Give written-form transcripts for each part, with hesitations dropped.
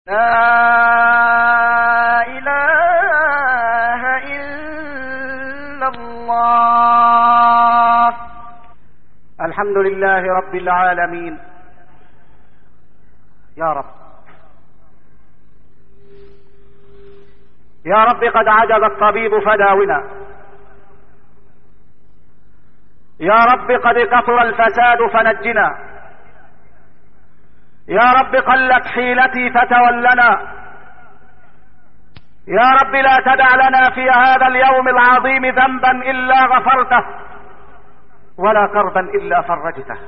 لا إله إلا الله. الحمد لله رب العالمين. يا رب يا رب قد عجز الطبيب فداونا. يا رب قد كثر الفساد فنجنا. يا رب قلت حيلتي فتولنا. يا رب لا تدع لنا في هذا اليوم العظيم ذنبا إلا غفرته، ولا كربا إلا فرجته،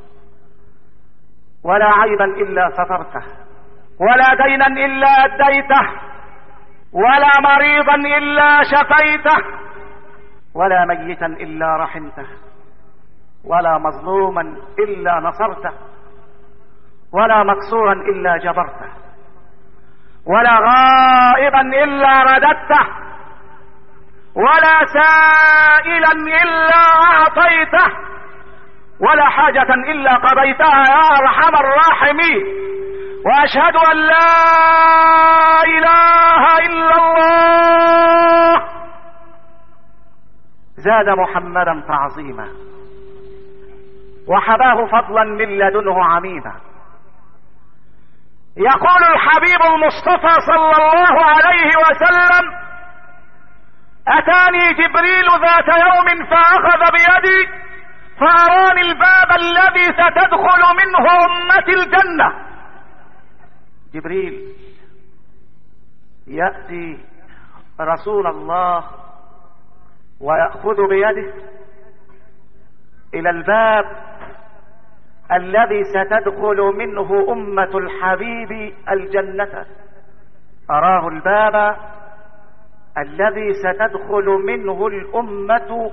ولا عيبا إلا سترته، ولا دينا إلا أديته، ولا مريضا إلا شفيته، ولا ميتا إلا رحمته، ولا مظلوما إلا نصرته، ولا مكسورا إلا جبرته، ولا غائبا إلا رددته، ولا سائلا إلا أعطيته، ولا حاجة إلا قضيتها يا أرحم الراحمين. وأشهد أن لا إله إلا الله. زاد محمدا تعظيما وحباه فضلا من لدنه عميما. يقول الحبيب المصطفى صلى الله عليه وسلم: أتاني جبريل ذات يوم فأخذ بيدي فأراني الباب الذي ستدخل منه أمتي الجنة. جبريل يأتي رسول الله ويأخذ بيده إلى الباب الذي ستدخل منه أمة الحبيب الجنة. أراه الباب الذي ستدخل منه الأمة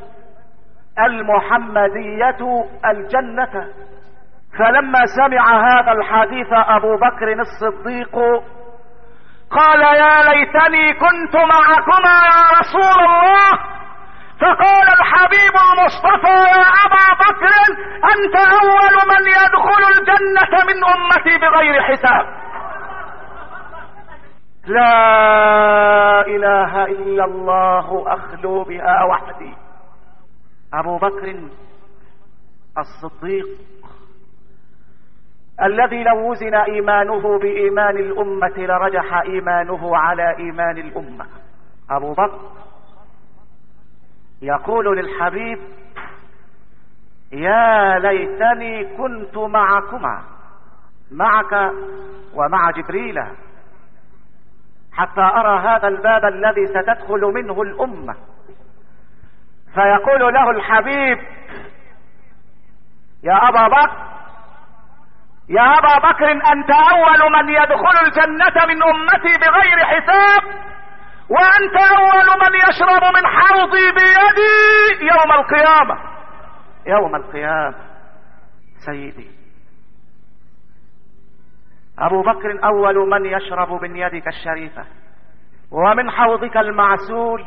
المحمدية الجنة. فلما سمع هذا الحديث أبو بكر الصديق قال: يا ليتني كنت معكما يا رسول الله. فقال الحبيب المصطفى: يا أبا بكر أنت أول من يدخل الجنة من أمتي بغير حساب. لا إله إلا الله أخلو بها وحدي. أبو بكر الصديق الذي لو وزن إيمانه بإيمان الأمة لرجح إيمانه على إيمان الأمة. أبو بكر يقول للحبيب: يا ليتني كنت معكما، معك ومع جبريل، حتى أرى هذا الباب الذي ستدخل منه الأمة. فيقول له الحبيب: يا أبا بكر، يا أبا بكر أنت أول من يدخل الجنة من أمتي بغير حساب، وأنت أول من يشرب من حوضي بيدي يوم القيامة. يوم القيامة سيدي أبو بكر أول من يشرب من يدك الشريفة ومن حوضك المعسول،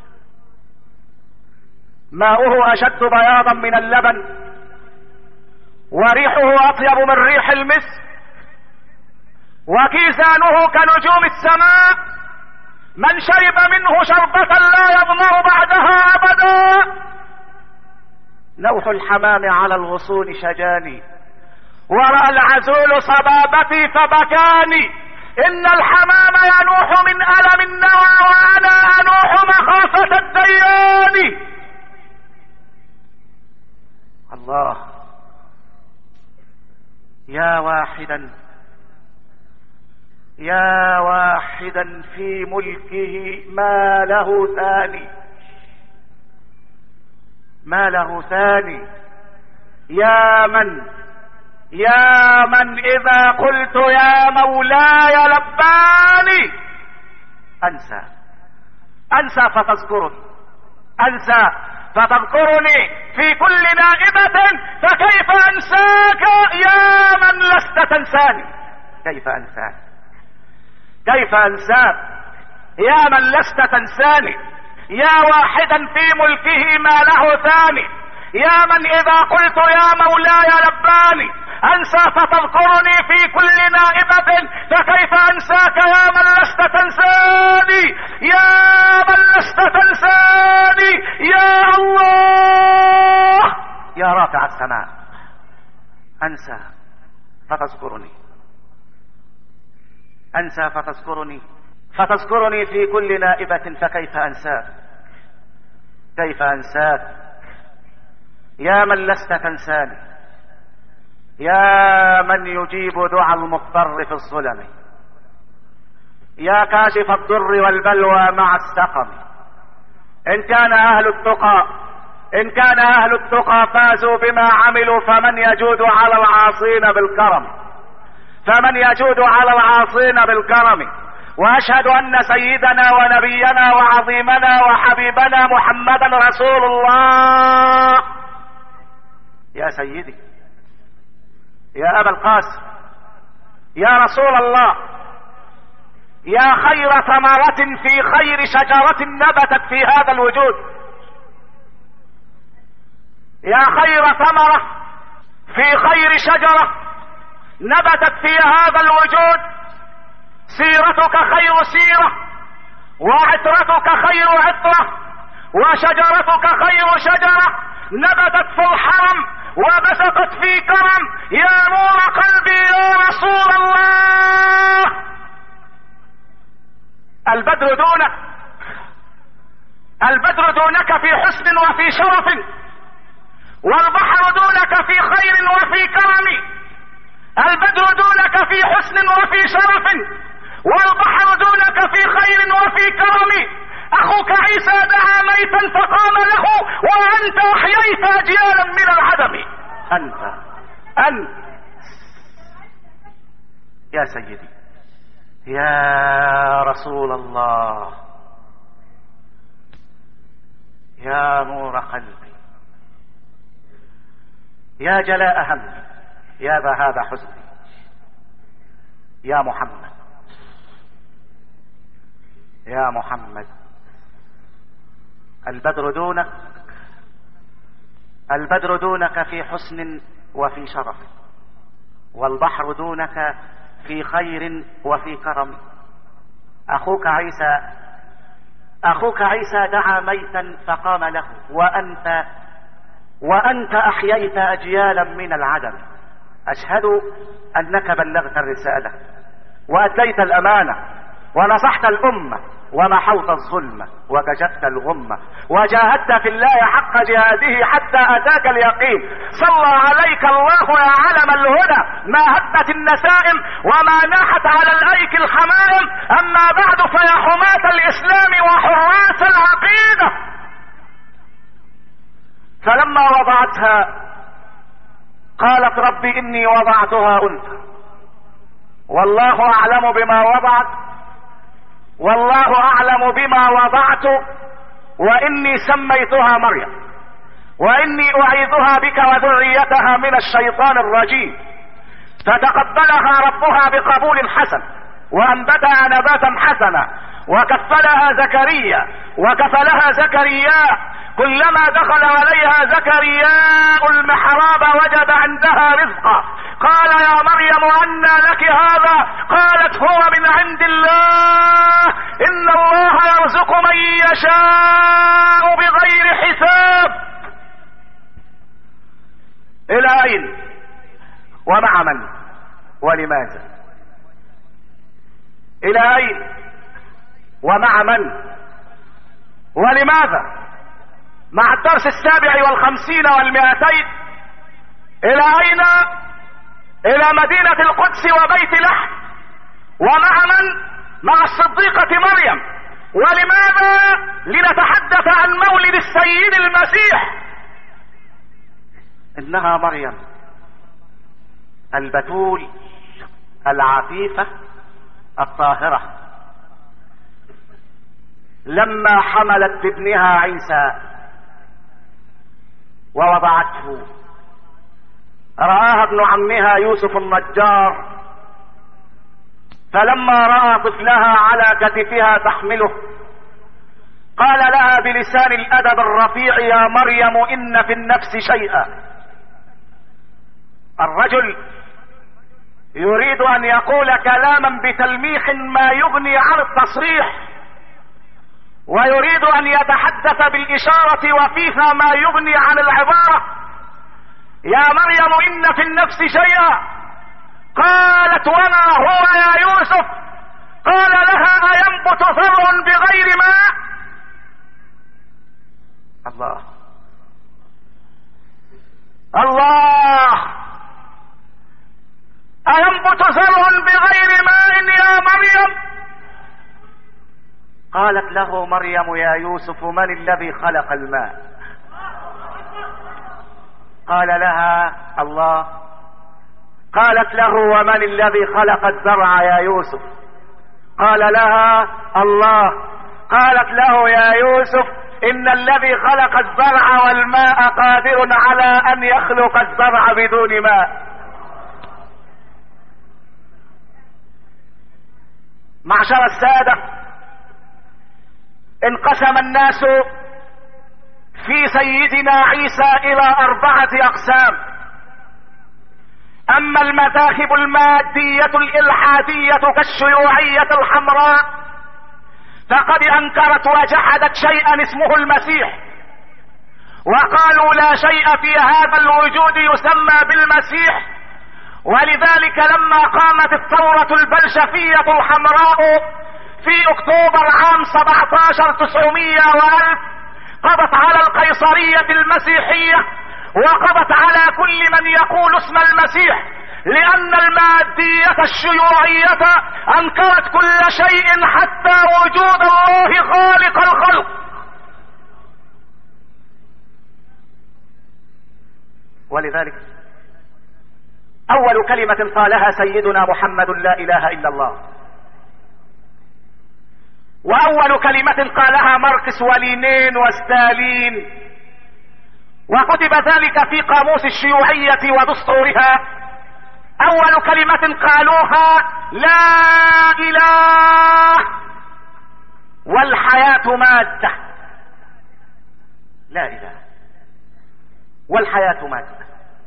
ماؤه أشد بياضا من اللبن، وريحه أطيب من ريح المسك، وكيسانه كنجوم السماء. من شرب منه شربة لا يظمأ بعدها أبدا. نوح الحمام على الغصون شجاني، ورأى العزول صبابتي فبكاني. إن الحمام ينوح من ألم النوى، وأنا أنوح مخافة الديان. الله. يا واحدا، يا واحدا في ملكه ما له ثاني، ما له ثاني. يا من إذا قلت يا مولاي لباني. أنسى فتذكرني، أنسى فتذكرني في كل نائبة، فكيف أنساك يا من لست تنساني؟ كيف أنساك؟ كيف أنساك يا من لست تنساني؟ يا واحدا في ملكه ما له ثاني، يا من إذا قلت يا مولاي لباني. أنسى فتذكرني في كل نائبة، فكيف أنساك يا من لست تنساني، يا من لست تنساني يا الله. يا رافع السماء، أنسى فتذكرني، أنسى فتذكرني في كل نائبة، فكيف أنساك، كيف أنساك يا من لست تنساني، يا من يجيب دعاء المضطر في الظلم، يا كاشف الضر والبلوى مع السقم. إن كان أهل التقى فازوا بما عملوا، فمن يجود على العاصين بالكرم. وأشهد أن سيدنا ونبينا وعظيمنا وحبيبنا محمدا رسول الله. يا سيدي، يا أبا القاسم، يا رسول الله، يا خير ثمرة في خير شجرة نبتت في هذا الوجود، يا خير ثمرة في خير شجرة نبتت في هذا الوجود. سيرتك خير سيرة، وعطرتك خير عطرة، وشجرتك خير شجرة نبتت في الحرم وبسطت في كرم. يا نور قلبي يا رسول الله. البدر دونك في حسن وفي شرف، والبحر دونك في خير وفي كرم. البدر دونك في حسن وفي شرف، والبحر دونك في خير وفي كرم. أخوك عيسى دعا ميتا فقام له، وأنت أحييت أجيالا من العدم. أنت يا سيدي، يا رسول الله، يا نور قلبي، يا جلاء همي، يا ذهاب حزني، يا محمد، يا محمد. البدر دونك في حسن وفي شرف، والبحر دونك في خير وفي كرم. أخوك عيسى دعا ميتا فقام له، وأنت أحييت أجيالا من العدم. أشهد أنك بلغت الرسالة وأديت الأمانة ونصحت الأمة ومحوت الظلم وكشفت الغمة وجاهدت في الله حق جهاده حتى أتاك اليقين. صلى عليك الله يا علم الهدى، ما هبت النسائم وما ناحت على الأيك الحمائم. أما بعد، فيا حماة الإسلام وحراس العقيدة، فلما وضعتها قالت رب إني وضعتها أنثى والله أعلم بما وضعت، والله أعلم بما وضعت، وإني سميتها مريم، وإني أعيذها بك وذريتها من الشيطان الرجيم. فتقبلها ربها بقبول حسن، وأنبتها نباتا حسنا، وكفلها زكريا. كلما دخل عليها زكرياء المحراب وجد عندها رزقا. قال يا مريم أنى لك هذا؟ قالت هو من عند الله، إن الله يرزق من يشاء بغير حساب. إلى أين ومع من ولماذا؟ إلى أين ومع من ولماذا؟ مع الدرس 57 و200. إلى أين؟ إلى مدينة القدس وبيت لحم. ومع من؟ مع الصديقة مريم. ولماذا؟ لنتحدث عن مولد السيد المسيح. إنها مريم البتول العفيفة الطاهرة، لما حملت بابنها عيسى ووضعته، رآها ابن عمها يوسف النجار، فلما رأى طفلها على كتفها تحمله قال لها بلسان الأدب الرفيع: يا مريم إن في النفس شيئا الرجل يريد ان يقول كلاما بتلميح ما يغني عن التصريح، ويريد ان يتحدث بالاشارة وفيها ما يغني عن العبارة. يا مريم ان في النفس شيئا. قالت وما هو يا يوسف؟ قال لها اينبت زرع بغير ماء؟ الله الله، اينبت زرع بغير ماء يا مريم؟ قالت له مريم يا يوسف من الذي خلق الماء؟ قال لها الله. قالت له ومن الذي خلق الزرع يا يوسف؟ قال لها الله. قالت له يا يوسف ان الذي خلق الزرع والماء قادر على ان يخلق الزرع بدون ماء. معشر السادة، انقسم الناس في سيدنا عيسى الى 4 اقسام. اما المذاهب المادية الالحادية كالشيوعية الحمراء فقد انكرت وجحدت شيئا اسمه المسيح، وقالوا لا شيء في هذا الوجود يسمى بالمسيح. ولذلك لما قامت الثورة البلشفية الحمراء في اكتوبر عام 17 قضت على القيصرية المسيحية وقضت على كل من يقول اسم المسيح، لان المادية الشيوعية انكرت كل شيء حتى وجود الله خالق الخلق. ولذلك اول كلمة قالها سيدنا محمد لا اله الا الله، واول كلمة قالها ماركس ولينين وستالين، وكتب ذلك في قاموس الشيوعية ودستورها. اول كلمة قالوها لا اله والحياة مادة. لا اله والحياة مادة.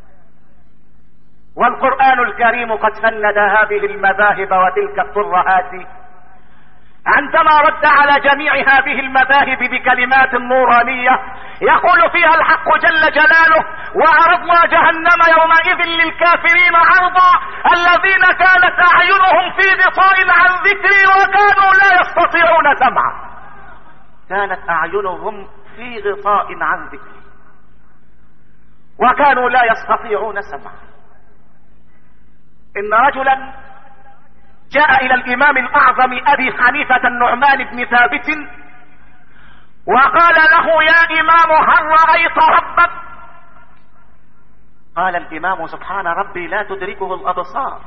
والقرآن الكريم قد فند هذه المذاهب وتلك الترهات عندما رد على جميع هذه المذاهب بكلمات نورانية يقول فيها الحق جل جلاله وعرضنا جهنم يومئذ للكافرين عرضا الذين كانت اعينهم في غطاء عن ذكري وكانوا لا يستطيعون سمعا. كانت اعينهم في غطاء عن ذكري وكانوا لا يستطيعون سمعا. ان رجلا جاء الى الامام الاعظم ابي حنيفة النعمان بن ثابت وقال له يا امام هل رأيت ربك؟ قال الامام سبحان ربي لا تدركه الابصار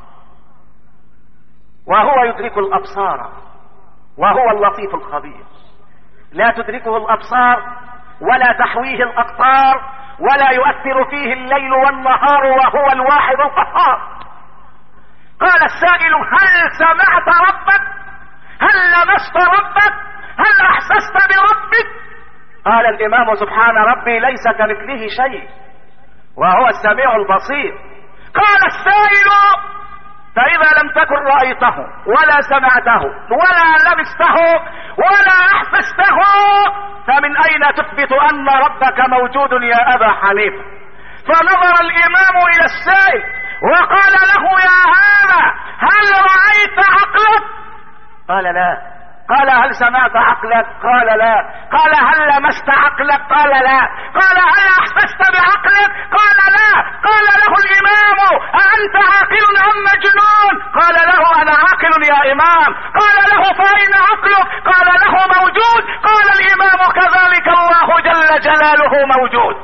وهو يدرك الابصار وهو اللطيف الخبير. لا تدركه الابصار ولا تحويه الاقطار ولا يؤثر فيه الليل والنهار وهو الواحد القهار. قال السائل هل سمعت ربك؟ هل لمست ربك؟ هل احسست بربك؟ قال الامام سبحان ربي ليس كمثله شيء وهو السميع البصير. قال السائل فاذا لم تكن رأيته ولا سمعته ولا لمسته ولا احسسته فمن اين تثبت ان ربك موجود يا ابا حنيفة؟ فنظر الامام الى السائل وقال له يا هذا هل رأيت عقلك؟ قال لا. قال هل سمعت عقلك؟ قال لا. قال هل لمست عقلك؟ قال لا. قال هل احسست بعقلك؟ قال لا. قال له الامام أأنت عاقل ام مجنون؟ قال له انا عاقل يا امام. قال له فأين عقلك؟ قال له موجود. قال الامام كذلك الله جل جلاله موجود.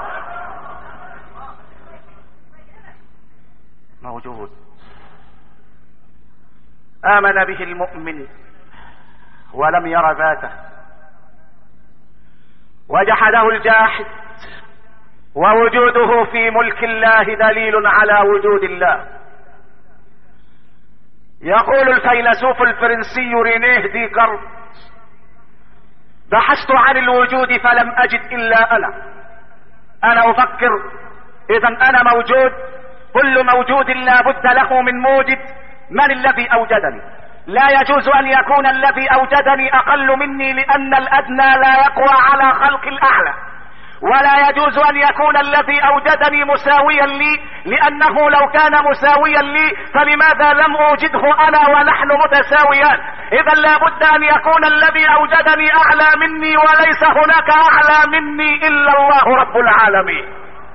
موجود. آمن به المؤمن ولم ير ذاته وجحده الجاحد ووجوده في ملك الله دليل على وجود الله. يقول الفيلسوف الفرنسي رينيه ديكارت بحثت عن الوجود فلم أجد إلا أنا أفكر إذا أنا موجود كل موجود لا بد له من موجد. من الذي أوجدني؟ لا يجوز أن يكون الذي أوجدني أقل مني، لأن الأدنى لا يقوى على خلق الأعلى. ولا يجوز أن يكون الذي أوجدني مساويا لي، لأنه لو كان مساويا لي فلماذا لم أوجده أنا ونحن متساويان؟ إذا لا بد أن يكون الذي أوجدني أعلى مني، وليس هناك أعلى مني إلا الله رب العالمين.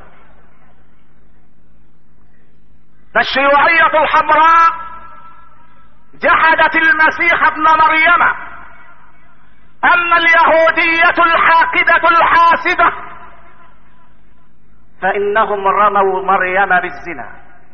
فالشيوعية الحمراء جحدت المسيح ابن مريم، أما اليهودية الحاقدة الحاسدة فإنهم رموا مريم بالزنا،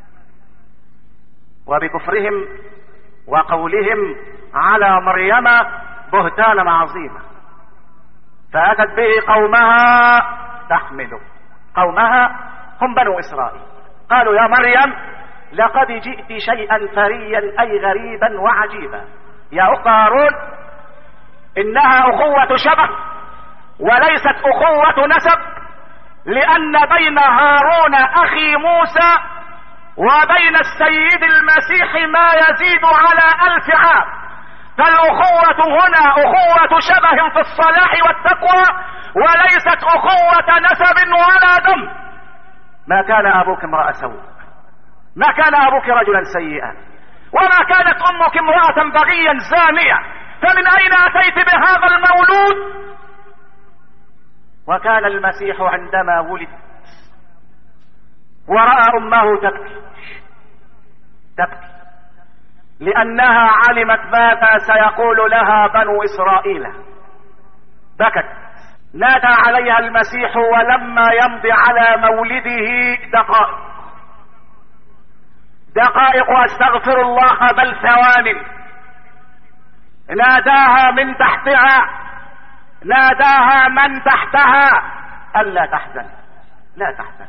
وبكفرهم وقولهم على مريم بهتانا عظيما، فأتت به قومها تحمله. قومها هم بنو إسرائيل. قالوا يا مريم لقد جئت شيئا فريا، أي غريبا وعجيبا. يا أخت هارون، إنها أخوة شبه وليست أخوة نسب، لأن بين هارون أخي موسى وبين السيد المسيح ما يزيد على 1000 عام. فالأخوة هنا أخوة شبه في الصلاح والتقوى، وليست أخوة نسب ولا دم. ما كان أبوك امرأ سوء، ما كان أبوك رجلا سيئا، وما كانت أمك امرأة بغيا زانية، فمن أين أتيت بهذا المولود؟ وكان المسيح عندما ولد ورأى أمه تبكي لأنها علمت ماذا سيقول لها بنو إسرائيل، بكت. نادى عليها المسيح ولما يمضي على مولده دقائق واستغفر الله بل ثوان، ناداها من تحتها، ناداها من تحتها ألا تحزن، لا تحزن،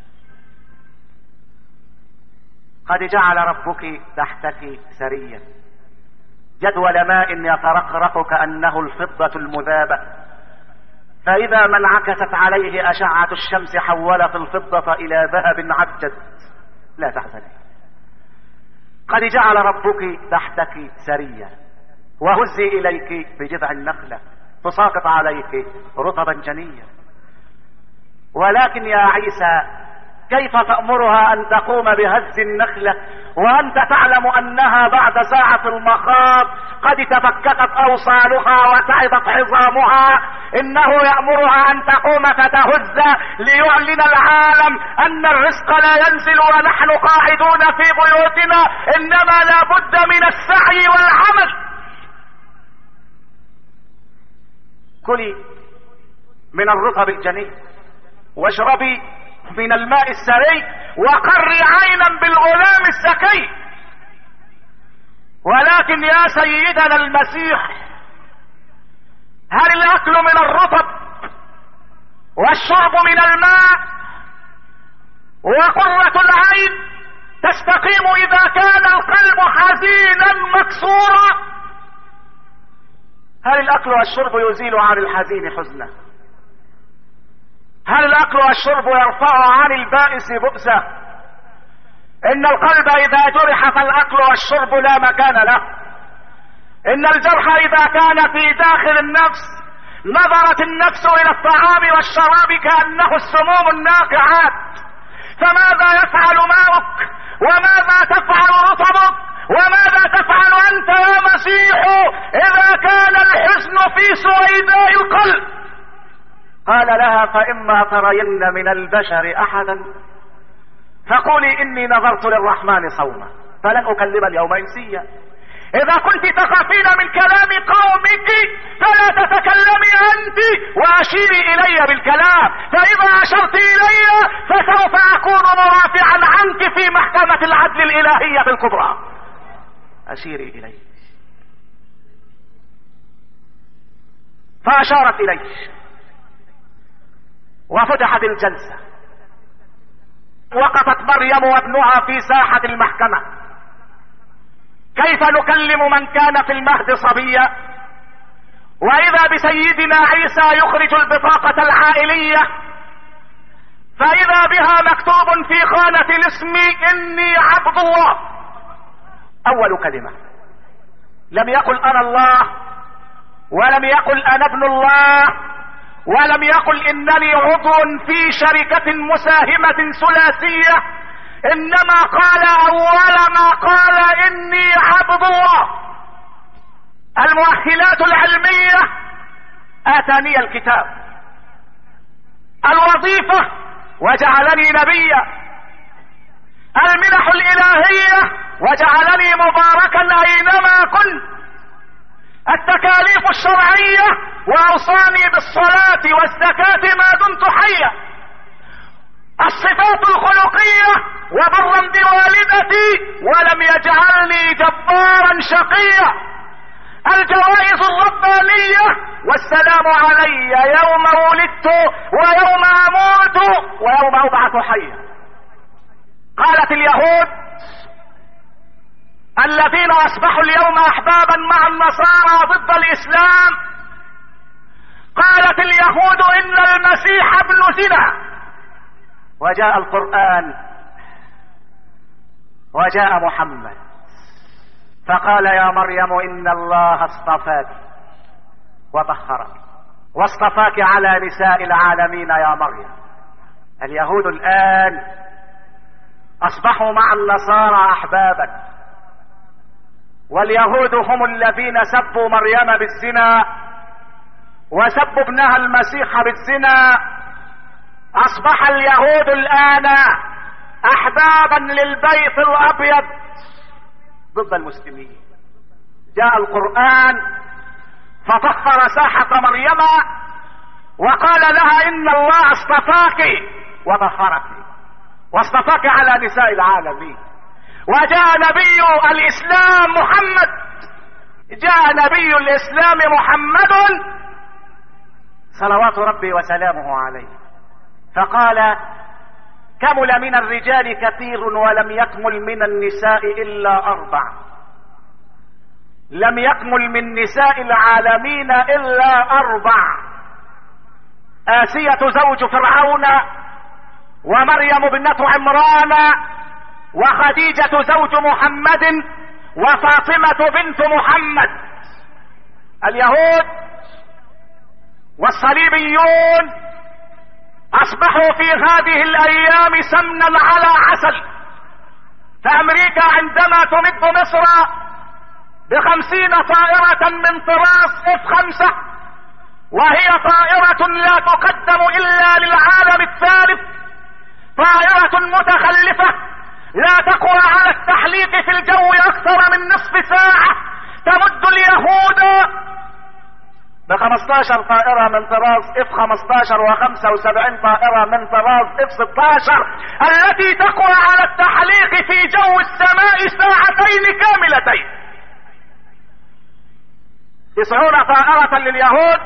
قد جعل ربك تحتك سريا جدول ماء يترقرق كأنه الفضة المذابة، فإذا ما انعكست عليه أشعة الشمس حولت الفضة إلى ذهب عبجد. لا تحزني، قد جعل ربك تحتك سريا، وهزي إليك بجذع النخلة تساقط عليك رطبا جنيا. ولكن يا عيسى كيف تأمرها أن تقوم بهز النخلة وأنت تعلم أنها بعد ساعة المخاض قد تفككت أوصالها وتعبت عظامها؟ إنه يأمرها أن تقوم فتهز ليعلن العالم أن الرزق لا ينزل ونحن قاعدون في بيوتنا، إنما لا بد من السعي والعمل. كلي من الرطب الجني واشربي من الماء السري وقري عينا بالغلام الزكي. ولكن يا سيدنا المسيح، هل الأكل من الرطب والشرب من الماء وقرة العين تستقيم إذا كان القلب حزينا مكسورا؟ هل الأكل والشرب يزيل عن الحزين حزنه؟ هل الأكل والشرب يرفع عن البائس بؤسه؟ إن القلب إذا جرح فالأكل والشرب لا مكان له. إن الجرح إذا كان في داخل النفس نظرت النفس إلى الطعام والشراب كأنه السموم الناقعات. فماذا يفعل ماؤك؟ وماذا تفعل رطبك؟ وماذا تفعل أنت يا مسيح إذا كان الحزن في سويداء القلب؟ قال لها فإما ترين من البشر أحدا فقولي إني نظرت للرحمن صوما فلن أكلم اليوم إنسيا. إذا كنت تخافين من كلام قومك فلا تتكلمي أنت وأشيري إلي بالكلام، فإذا أشرت إلي فسوف أكون مرافعا عنك في محكمة العدل الإلهية الكبرى. أشيري إلي. فأشارت إليه وفتحت الجلسة. وقفت مريم وابنها في ساحة المحكمة. كيف نكلم من كان في المهد صبيا؟ وإذا بسيدنا عيسى يخرج البطاقة العائلية فإذا بها مكتوب في خانة الاسم إني عبد الله. أول كلمة، لم يقل أنا الله، ولم يقل أنا ابن الله، ولم يقل إنني عضو في شركة مساهمة ثلاثية، إنما قال أول ما قال إني عبد الله. المؤهلات العلمية: آتاني الكتاب. الوظيفة: وجعلني نبيا. المنح الإلهية: وجعلني مباركا أينما كنت. التكاليف الشرعية: وأوصاني بالصلاة والزكاة ما دمت حيا. الصفات الخلقية: وبرا بوالدتي ولم يجعلني جبارا شقيا. الجوائز الربانية: والسلام علي يوم ولدت ويوم اموت ويوم ابعث حيا. قالت اليهود الذين اصبحوا اليوم احبابا مع النصارى ضد الاسلام، قالت اليهود ان المسيح ابن زنا. وجاء القرآن وجاء محمد فقال يا مريم إن الله اصطفاك وطهرك واصطفاك على نساء العالمين يا مريم. اليهود الآن أصبحوا مع النصارى أحبابا، واليهود هم الذين سبوا مريم بالزنا وسبوا ابنها المسيح بالزنا. أصبح اليهود الآن أحبابا للبيت الأبيض ضد المسلمين. جاء القرآن فطهر ساحة مريم وقال لها إن الله اصطفاك وطهرك واصطفاك على نساء العالمين. وجاء نبي الإسلام محمد، جاء نبي الإسلام محمد صلوات ربي وسلامه عليه، فقال كمل من الرجال كثير ولم يكمل من النساء إلا 4. لم يكمل من نساء العالمين إلا 4: آسية زوج فرعون، ومريم ابنة عمران، وخديجة زوج محمد، وفاطمة بنت محمد. اليهود والصليبيون اصبحوا في هذه الايام سمنا على عسل. فامريكا عندما تمد مصر ب50 طائرة من طراز F5، وهي طائرة لا تقدم الا للعالم الثالث، طائرة متخلفة لا تقوى على التحليق في الجو اكثر من نصف ساعة، تمد اليهود ب15 طائرة من طراز F-15 و75 طائرة من طراز F-16 التي تقوى على التحليق في جو السماء 2 ساعتين كاملتين. 90 طائرة لليهود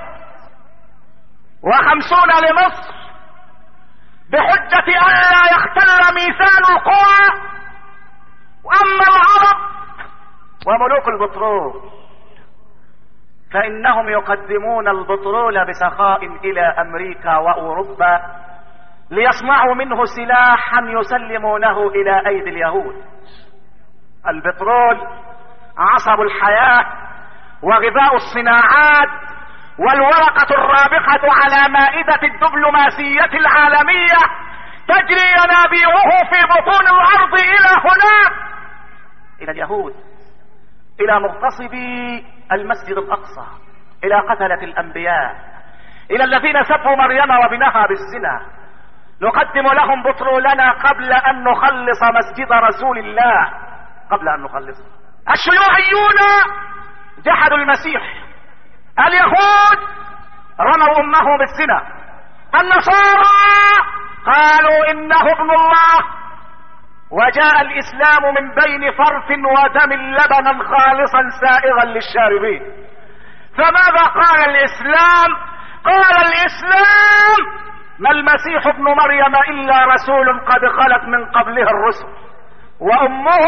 و50 لمصر، بحجة ألا يختل ميزان القوى. وأما العرب وملوك البترول فإنهم يقدمون البترول بسخاء إلى أمريكا وأوروبا ليصنعوا منه سلاحا يسلمونه إلى أيدي اليهود. البترول عصب الحياة وغذاء الصناعات والورقة الرابحة على مائدة الدبلوماسية العالمية، تجري ينابيعه في بطون الأرض إلى هناك، إلى اليهود، إلى مغتصبي المسجد الأقصى، إلى قتلة الأنبياء، إلى الذين سبوا مريم وابنها بالزنا. نقدم لهم بترولنا قبل أن نخلص مسجد رسول الله، قبل أن نخلصه. الشيوعيون جحدوا المسيح، اليهود رموا أمه بالزنا، النصارى قالوا إنه ابن الله. وجاء الإسلام من بين فرث ودم لبنا خالصا سائغا للشاربين. فماذا قال الإسلام؟ قال الإسلام ما المسيح ابن مريم إلا رسول قد خلت من قبله الرسل، وأمه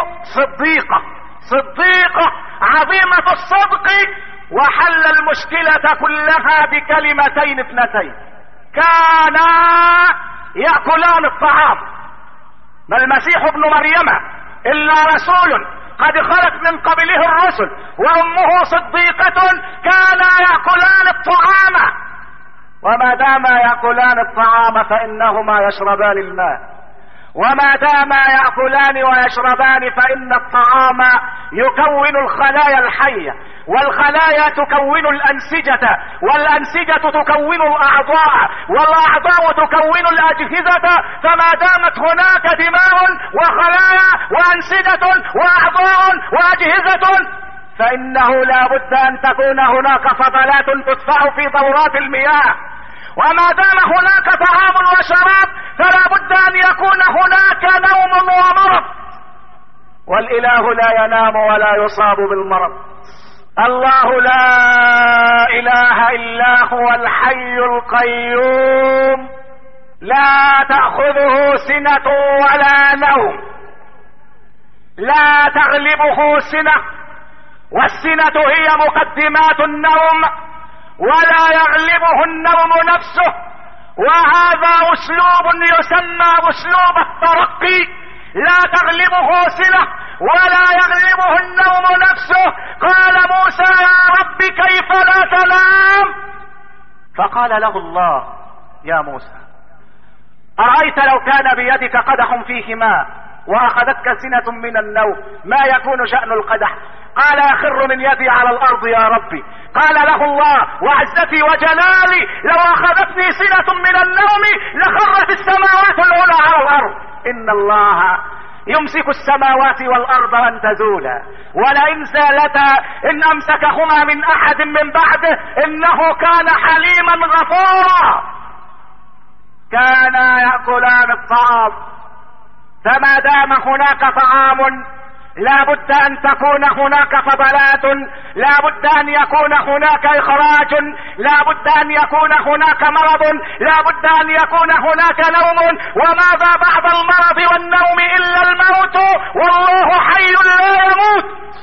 صديقة عظيمة الصدق، وحل المشكلة كلها بكلمتين 2: كانا يأكلان الطعام، ما المسيح ابن مريم إلا رسول قد خلت من قبله الرسل وأمه صديقة كانا يأكلان الطعام، وما دام يأكلان الطعام فإنهما يشربان الماء، وما دام يأكلان ويشربان فإن الطعام يكون الخلايا الحية، والخلايا تكون الأنسجة، والأنسجة تكون الأعضاء، والأعضاء تكون الأجهزة، فما دامت هناك دماء وخلايا وأنسجة وأعضاء وأجهزة فإنه لا بد أن تكون هناك فضلات تدفع في دورات المياه، وما دام هناك طعام وشراب فلا بد أن يكون هناك نوم ومرض، والإله لا ينام ولا يصاب بالمرض. الله لا إله إلا هو الحي القيوم لا تأخذه سنة ولا نوم، لا تغلبه سنة، والسنة هي مقدمات النوم، ولا يغلبه النوم نفسه، وهذا أسلوب يسمى أسلوب الترقي، لا تغلبه سنة ولا يغلبه النوم نفسه. قال موسى يا رب كيف لا تنام؟ فقال له الله يا موسى أرأيت لو كان بيدك قدح فيه ماء وأخذتك سنة من النوم ما يكون شأن القدح؟ قال أخر من يدي على الأرض يا ربي. قال له الله وعزتي وجلالي لو أخذتني سنة من النوم لخرت السماوات العلى على الأرض. إن الله يمسك السماوات والأرض أن تزولا ولئن زالتا إن أمسكهما من أحد من بعده إنه كان حليما غفورا. كانا يأكلان الطعام، فما دام هناك طعام لا بد أن تكون هناك فضلات، لا بد أن يكون هناك إخراج، لا بد أن يكون هناك مرض، لا بد أن يكون هناك نوم. وماذا بعد المرض والنوم إلا الموت، والله حي لا يموت.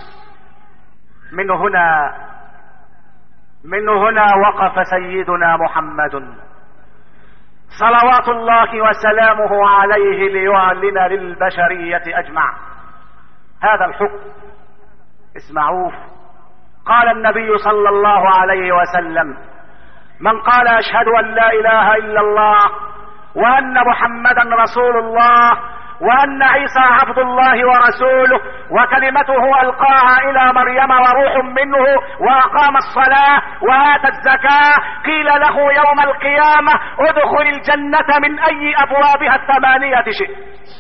من هنا وقف سيدنا محمد صلوات الله وسلامه عليه ليعلن للبشرية أجمع هذا الحكم. اسمعوه. قال النبي صلى الله عليه وسلم من قال أشهد أن لا إله إلا الله وأن محمدا رسول الله وأن عيسى عبد الله ورسوله وكلمته ألقاها إلى مريم وروح منه وأقام الصلاة وآتى الزكاة قيل له يوم القيامة ادخل الجنة من أي أبوابها الثمانية شئت.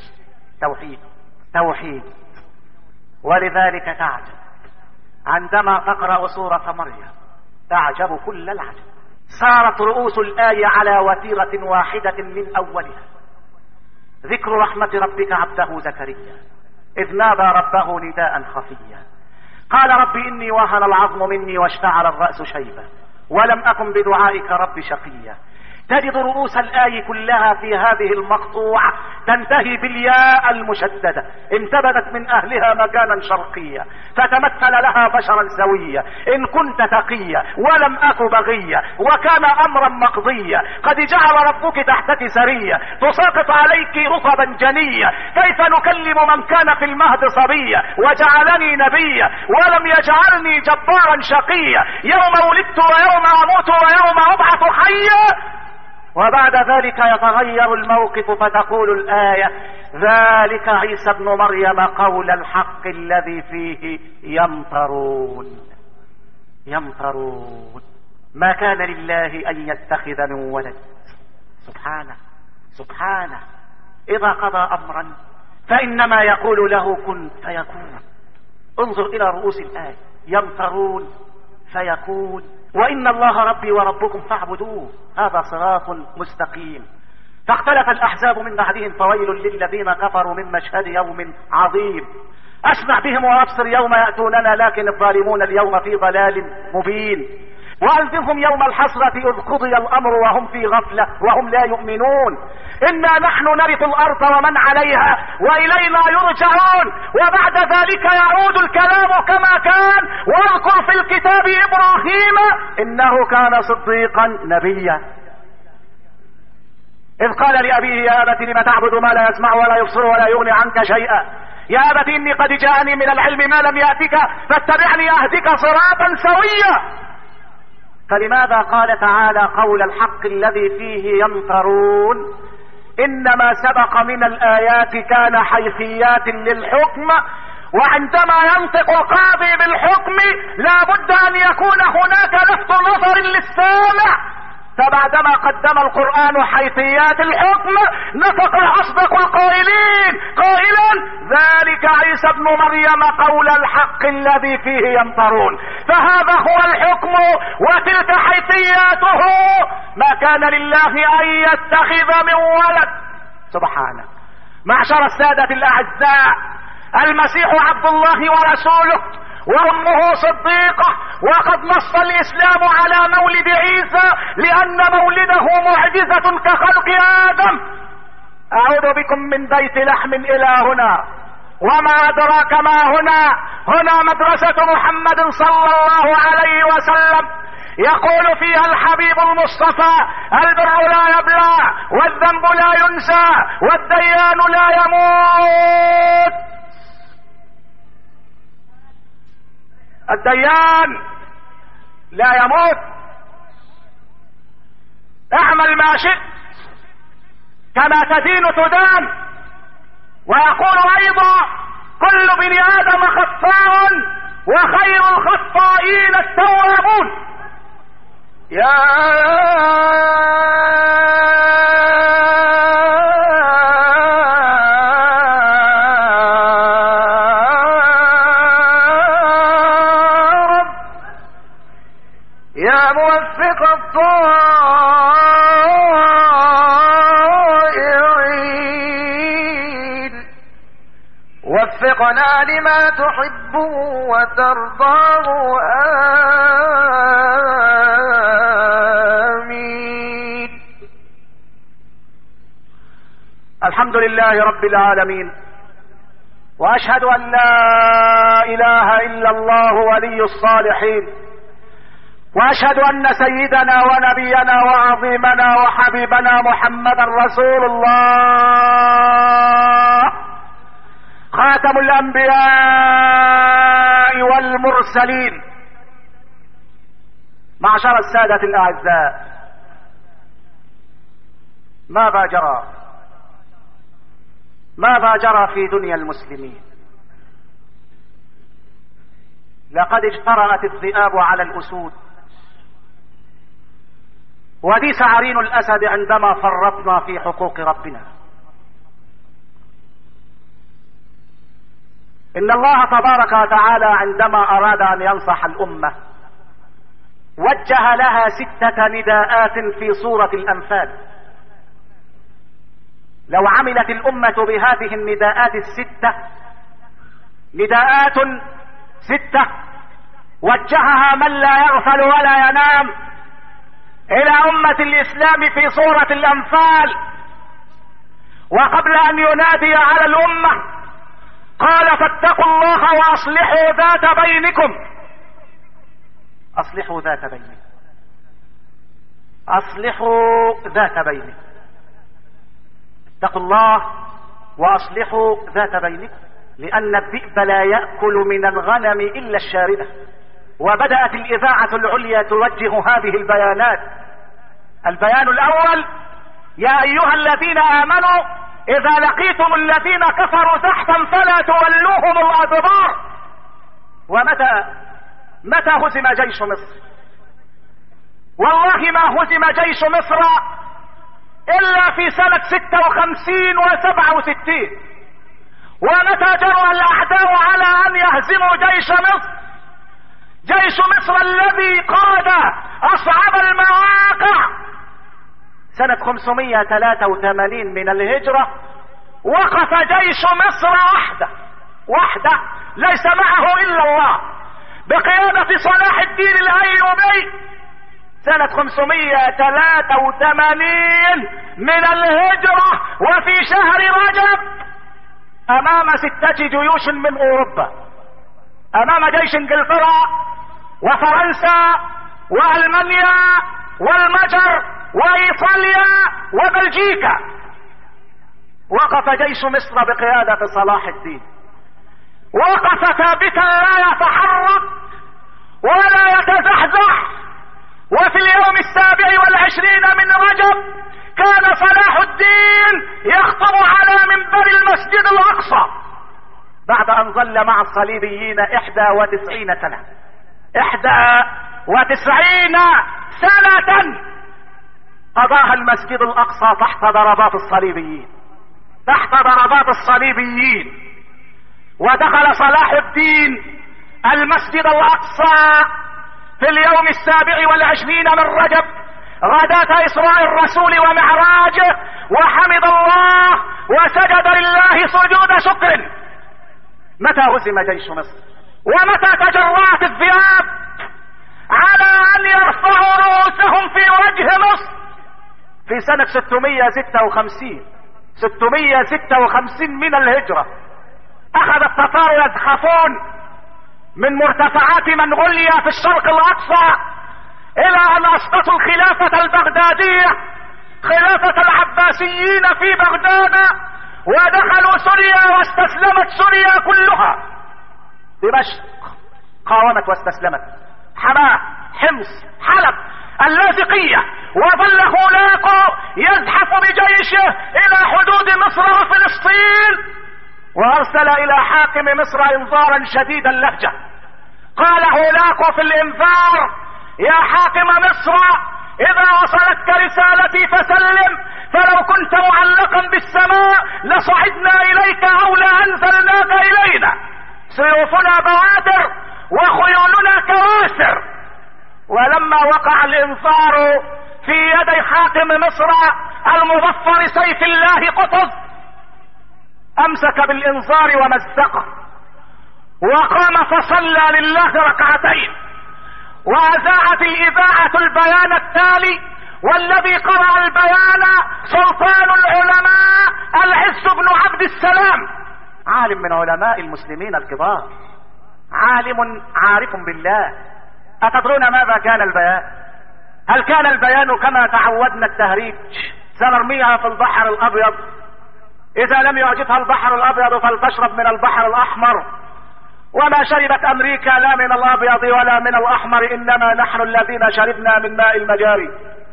توحيد. ولذلك تعجب عندما تقرأ سورة مريم، تعجب كل العجب. صارت رؤوس الآية على وتيرة واحدة من أولها، ذكر رحمة ربك عبده زكريا إذ نادى ربه نداء خفيا قال رب إني وهن العظم مني واشتعل الرأس شيبا ولم أكن بدعائك رب شقيا. تجد رؤوس الآية كلها في هذه المقطوعة تنتهي بالياء المشددة، امتدت من أهلها مكانا شرقيا فتمثل لها بشرا سويا إن كنت تقيا ولم أك بغيا وكان أمرا مقضيا قد جعل ربك تحتك سريا تساقط عليك رطبا جنيا كيف نكلم من كان في المهد صبيا وجعلني نبيا ولم يجعلني جبارا شقيا يوم ولدت ويوم أموت ويوم أبعث حيا. وبعد ذلك يتغير الموقف فتقول الآية ذلك عيسى ابن مريم قول الحق الذي فيه يمترون. ما كان لله أن يتخذ من ولد، سبحانه إذا قضى أمرا فإنما يقول له كن فيكون. انظر إلى رؤوس الآية يمترون فيكون. وإن الله ربي وربكم فاعبدوه هذا صراط مستقيم. فاختلف الأحزاب من بعدهم فويل للذين كفروا من مشهد يوم عظيم. أسمع بهم وأبصر يوم يأتوننا لكن الظالمون اليوم في ضلال مبين. وأنذرهم يوم الحسرة إذ قضي الأمر وهم في غفلة وهم لا يؤمنون. إنا نحن نرث الأرض ومن عليها وإلينا يرجعون. وبعد ذلك يعود الكلام كما كان. واذكر في الكتاب إبراهيم إنه كان صديقا نبيا. إذ قال لأبيه يا أبت لم تعبد ما لا يسمع ولا يبصر ولا يغني عنك شيئا، يا أبت إني قد جاءني من العلم ما لم يأتك فاتبعني أهدك صراطا سويا. فلماذا قال تعالى قول الحق الذي فيه يمترون؟ إنما سبق من الآيات كان حيثيات للحكم، وعندما ينطق القاضي بالحكم لا بد أن يكون هناك لفت نظر للسامع. فبعدما قدم القرآن حيثيات الحكم نطق أصدق القائلين قائلا ذلك عيسى ابن مريم قول الحق الذي فيه يمترون. فهذا هو الحكم وتلك حيثياته. ما كان لله أن يتخذ من ولد سبحانه. معشر السادة الأعزاء، المسيح عبد الله ورسوله وأمه صديقة، وقد نص الإسلام على مولد عيسى لأن مولده معجزة كخلق آدم. أعوذ بكم من بيت لحم إلى هنا، وما أدراك ما هنا. هنا مدرسة محمد صلى الله عليه وسلم، يقول فيها الحبيب المصطفى البر لا يبلى والذنب لا ينسى والديان لا يموت. الديان لا يموت. اعمل ما شئت كما تدين تدان. ويقول ايضا كل بني ادم خطاء وخير الخطائين التوابون. يا موفق الطائعين وفقنا لما تحب وترضاه آمين. الحمد لله رب العالمين، وأشهد أن لا إله إلا الله ولي الصالحين، واشهد ان سيدنا ونبينا وعظيمنا وحبيبنا محمدا رسول الله خاتم الانبياء والمرسلين. معشر السادة الاعزاء، ماذا جرى في دنيا المسلمين؟ لقد اجترأت الذئاب على الاسود، وديس عرين الاسد عندما فرطنا في حقوق ربنا. ان الله تبارك وتعالى عندما اراد ان ينصح الامة وجه لها 6 نداءات في سورة الانفال. لو عملت الامة بهذه النداءات 6 نداءات 6 وجهها من لا يغفل ولا ينام الى امة الاسلام في سورة الانفال. وقبل ان ينادي على الامة قال فاتقوا الله واصلحوا ذات بينكم. اصلحوا ذات بينكم، اصلحوا ذات بينكم. اتقوا الله واصلحوا ذات بينكم، لان الذئب لا يأكل من الغنم الا الشاردة. وبدأت الإذاعة العليا توجه هذه البيانات. البيان الأول: يا أيها الذين آمنوا إذا لقيتم الذين كفروا زحفا فلا تولوهم الأدبار. متى هزم جيش مصر؟ والله ما هزم جيش مصر إلا في سنة 56 و67. ومتى جرى الأعداء على أن يهزموا جيش مصر؟ جيش مصر الذي قاد أصعب المواقع سنة 583 من الهجرة وقف جيش مصر وحده ليس معه إلا الله بقيادة صلاح الدين الأيوبي سنة 583 من الهجرة وفي شهر رجب أمام 6 جيوش من أوروبا، أمام جيش إنجلترا وفرنسا وألمانيا والمجر وإيطاليا وبلجيكا. وقف جيش مصر بقيادة صلاح الدين، وقف ثابتا لا يتحرك ولا يتزحزح. وفي اليوم 27 من رجب كان صلاح الدين يخطب على منبر المسجد الأقصى بعد أن ظل مع الصليبيين 91 سنة. 91 سنة قضاها المسجد الأقصى تحت ضربات الصليبيين، تحت ضربات الصليبيين. ودخل صلاح الدين المسجد الأقصى في اليوم 27 من رجب غداة إسراء الرسول ومعراجه، وحمد الله وسجد لله سجود شكر. متى هزم جيش مصر ومتى تجرأت الذئاب على أن يرفعوا رؤوسهم في وجه مصر؟ في سنة 656 من الهجرة أخذ التتار يزحفون من مرتفعات منغوليا في الشرق الأقصى إلى أن أسقطوا الخلافة البغدادية، خلافة العباسيين في بغداد، ودخلوا سوريا واستسلمت سوريا كلها. دمشق قاومت واستسلمت، حماة، حمص، حلب، اللاذقية. وظل هولاكو يزحف بجيشه إلى حدود مصر وفلسطين، وأرسل إلى حاكم مصر إنذارا شديد اللهجة. قال هولاكو في الإنذار: يا حاكم مصر، إذا وصلتك رسالتي فسلم، فلو كنت معلقا بالسماء لصعدنا إليك أو لأنزلناك إلينا، سيوفنا بوادر وخيولنا كواسر. ولما وقع الإنذار في يدي حاكم مصر المظفر سيف الله قطز، أمسك بالإنذار ومزقه، وقام فصلى لله ركعتين، وأذاعت الإذاعة البيان التالي، والذي قرأ البيان سلطان العلماء العز بن عبد السلام، عالم من علماء المسلمين الكبار، عالم عارف بالله. أتدرون ماذا كان البيان؟ هل كان البيان كما تعودنا التهريج، سنرميها في البحر الأبيض، إذا لم يعجبها البحر الأبيض فلتشرب من البحر الأحمر، وما شربت أمريكا لا من الأبيض ولا من الأحمر، إنما نحن الذين شربنا من ماء المجاري؟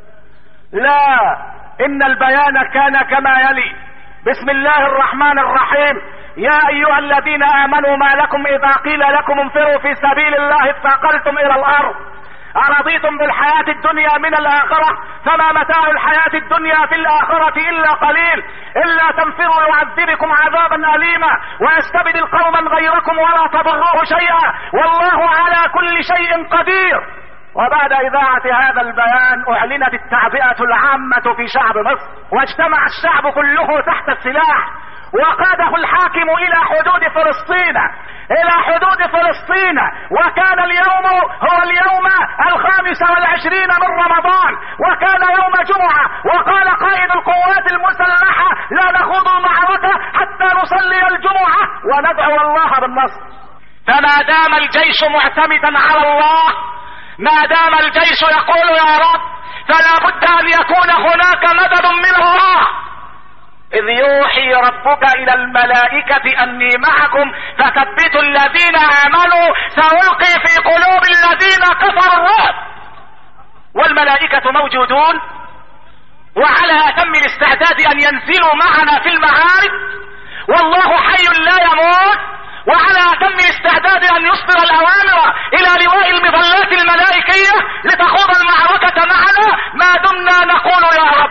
لا، إن البيان كان كما يلي: بسم الله الرحمن الرحيم، يا أيها الذين آمنوا ما لكم إذا قيل لكم انفروا في سبيل الله اثاقلتم إلى الأرض، أرضيتم بالحياة الدنيا من الآخرة، فما متاع الحياة الدنيا في الآخرة إلا قليل، إلا تنفروا يعذبكم عذابا أليما ويستبدل قوما غيركم ولا تضروه شيئا والله على كل شيء قدير. وبعد إذاعة هذا البيان أعلنت التعبئة العامة في شعب مصر، واجتمع الشعب كله تحت السلاح، وقاده الحاكم إلى حدود فلسطين، إلى حدود فلسطين. وكان اليوم هو اليوم 25 من رمضان، وكان يوم جمعة، وقال قائد القوات المسلحة: لا نخوض المعركة حتى نصلي الجمعة وندعو الله بالنصر. فما دام الجيش معتمدا على الله، ما دام الجيش يقول يا رب، فلا بد أن يكون هناك مدد من الله. إذ يوحي ربك إلى الملائكة أني معكم فثبتوا الذين آمنوا سألقي في قلوب الذين كفروا الرعب. والملائكة موجودون وعلى أتم الاستعداد أن ينزلوا معنا في المعارك، والله حي لا يموت، وعلى أتم الاستعداد أن يصدر الأوامر إلى لواء المظلات الملائكية لتخوض المعركة معنا ما دمنا نقول يا رب.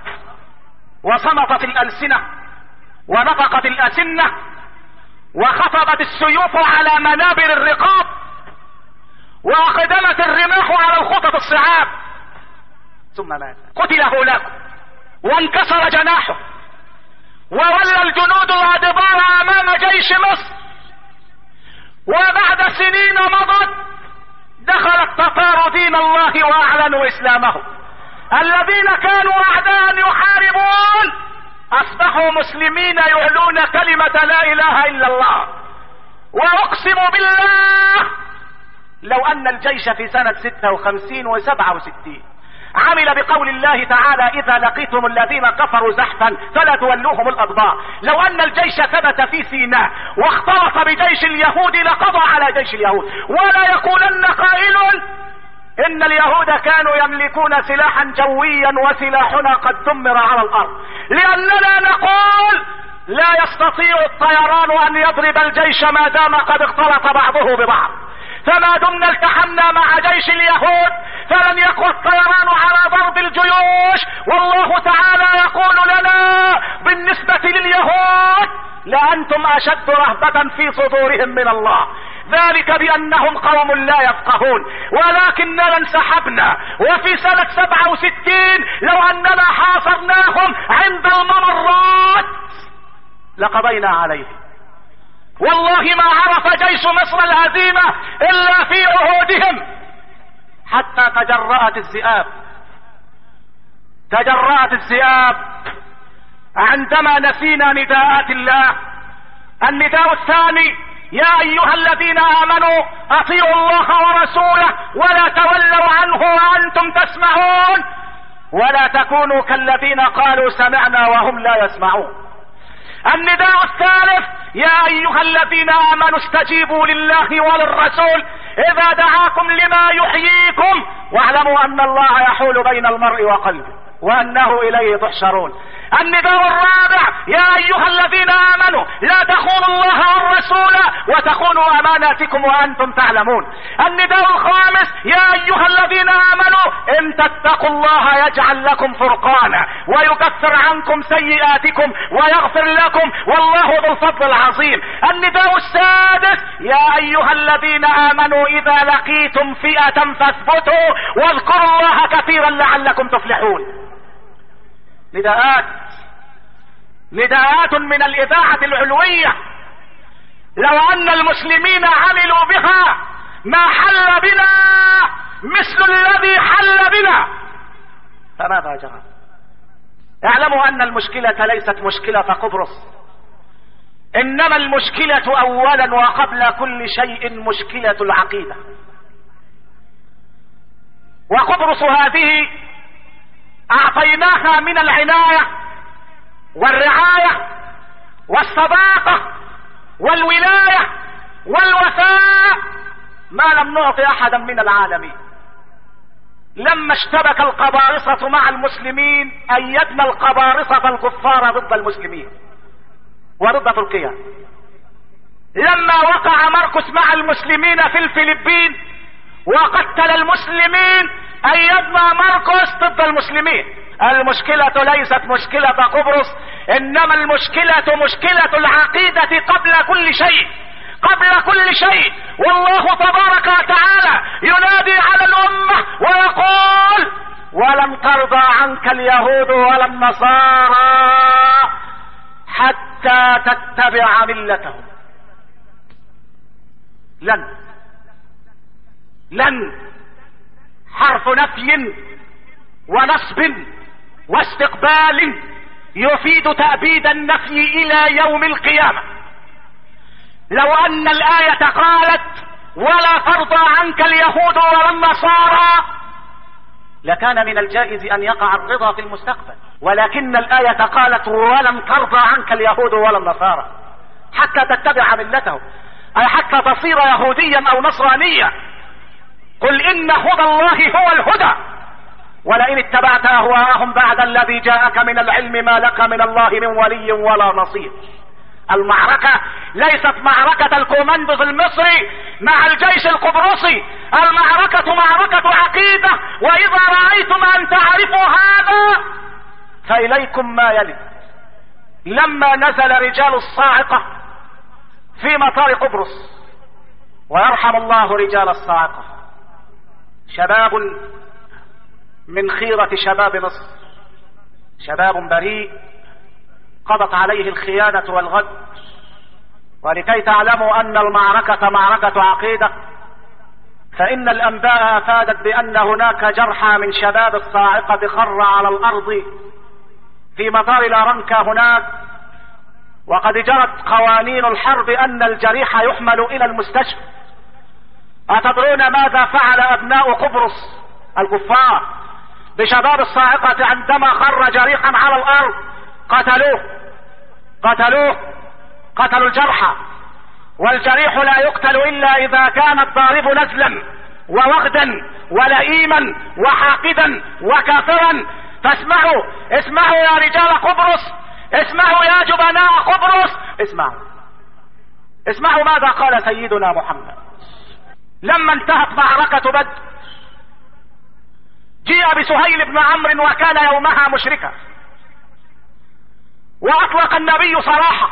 وصمتت الألسنة ونطقت الأسنة وخطبت السيوف على منابر الرقاب، وأقدمت الرماح على الخطط الصعاب. ثم مات، قتل هولاكو وانكسر جناحه، وولى الجنود الأدبار أمام جيش مصر. وبعد سنين مضت دخل التتار دين الله وأعلنوا إسلامه. الذين كانوا أعداء يحاربون أصبحوا مسلمين يعلون كلمة لا إله إلا الله. وأقسم بالله لو أن الجيش في سنة 56 و67 عمل بقول الله تعالى إذا لقيتم الذين كفروا زحفا فلا تولوهم الأدبار. لو أن الجيش ثبت في سيناء واختلط بجيش اليهود لقضى على جيش اليهود. ولا يقولن قائل إن اليهود كانوا يملكون سلاحا جويا وسلاحنا قد دمر على الأرض، لأننا نقول لا يستطيع الطيران أن يضرب الجيش ما دام قد اختلط بعضه ببعض. فما دمنا التحمنا مع جيش اليهود فلن يقوى الطيران على ضرب الجيوش. والله تعالى يقول لنا بالنسبة لليهود لأنتم أشد رهبة في صدورهم من الله، ذلك بأنهم قوم لا يفقهون. ولكننا انسحبنا، وفي سنة 67 لو أننا حاصرناهم عند الممرات لقضينا عليهم. والله ما عرف جيش مصر الهزيمة إلا في عهودهم، حتى تجرأت الذئاب عندما نسينا نداءات الله. النداء الثاني: يا أيها الذين آمنوا أطيعوا الله ورسوله ولا تولوا عنه وأنتم تسمعون ولا تكونوا كالذين قالوا سمعنا وهم لا يسمعون. النداء الثالث: يا أيها الذين آمنوا استجيبوا لله وللرسول إذا دعاكم لما يحييكم واعلموا أن الله يحول بين المرء وقلبه وأنه إليه تحشرون. النداء الرابع: يا أيها الذين آمنوا لا تخونوا الله والرسول وتخونوا أماناتكم وأنتم تعلمون. النداء الخامس: يا أيها الذين آمنوا إن تتقوا الله يجعل لكم فرقانا ويكفر عنكم سيئاتكم ويغفر لكم والله ذو الفضل العظيم. النداء السادس: يا أيها الذين آمنوا إذا لقيتم فئة فاثبتوا واذكروا الله كثيرا لعلكم تفلحون. نداءات من الإذاعة العلوية لو أن المسلمين عملوا بها ما حل بنا مثل الذي حل بنا. فماذا جرى؟ اعلموا أن المشكلة ليست مشكلة قبرص، إنما المشكلة أولا وقبل كل شيء مشكلة العقيدة. وقبرص هذه أعطيناها من العناية والرعاية والصداقة والولاية والوفاء ما لم نعطي أحدا من العالمين. لما اشتبك القبارصة مع المسلمين أيدنا القبارصة الكفار ضد المسلمين وضد تركيا. لما وقع ماركوس مع المسلمين في الفلبين وقتل المسلمين أيدنا ماركوس ضد المسلمين. المشكلة ليست مشكلة قبرص، إنما المشكلة مشكلة العقيدة قبل كل شيء، قبل كل شيء. والله تبارك وتعالى ينادي على الأمة ويقول: ولن ترضى عنك اليهود ولا النصارى حتى تتبع ملتهم. لن حرف نفي ونصب واستقبال يفيد تأبيد النفي إلى يوم القيامة. لو أن الآية قالت: ولا ترضى عنك اليهود ولا النصارى، لكان من الجائز أن يقع الرضا في المستقبل، ولكن الآية قالت: ولن ترضى عنك اليهود ولا النصارى حتى تتبع ملتهم، أي حتى تصير يهوديا أو نصرانيا. قل إن هدى الله هو الهدى ولئن اتبعت أهواءهم بعد الذي جاءك من العلم ما لك من الله من ولي ولا نصير. المعركة ليست معركة الكوماندوز المصري مع الجيش القبرصي، المعركة معركة عقيدة. وإذا رأيتم أن تعرفوا هذا فإليكم ما يلي. لما نزل رجال الصاعقة في مطار قبرص، ويرحم الله رجال الصاعقة، شباب من خيرة شباب مصر، شباب بريء قضت عليه الخيانة والغدر. ولكي تعلموا أن المعركة معركة عقيدة، فإن الأنباء أفادت بأن هناك جرحى من شباب الصاعقة خر على الأرض في مطار لارنكا هناك، وقد جرت قوانين الحرب أن الجريح يحمل إلى المستشفى. أتدرون ماذا فعل أبناء قبرص الكفار؟ بشباب الصاعقة عندما خر جريحا على الارض قتلوا الجرحى. والجريح لا يقتل الا اذا كان الضارب نزلا ووغدا ولئيما وحاقدا وكافرا. فاسمعوا يا رجال قبرص، اسمعوا يا جبناء قبرص، اسمعوا ماذا قال سيدنا محمد لما انتهت معركة بدر. جيء بسهيل بن عمرو وكان يومها مشركا، واطلق النبي سراحه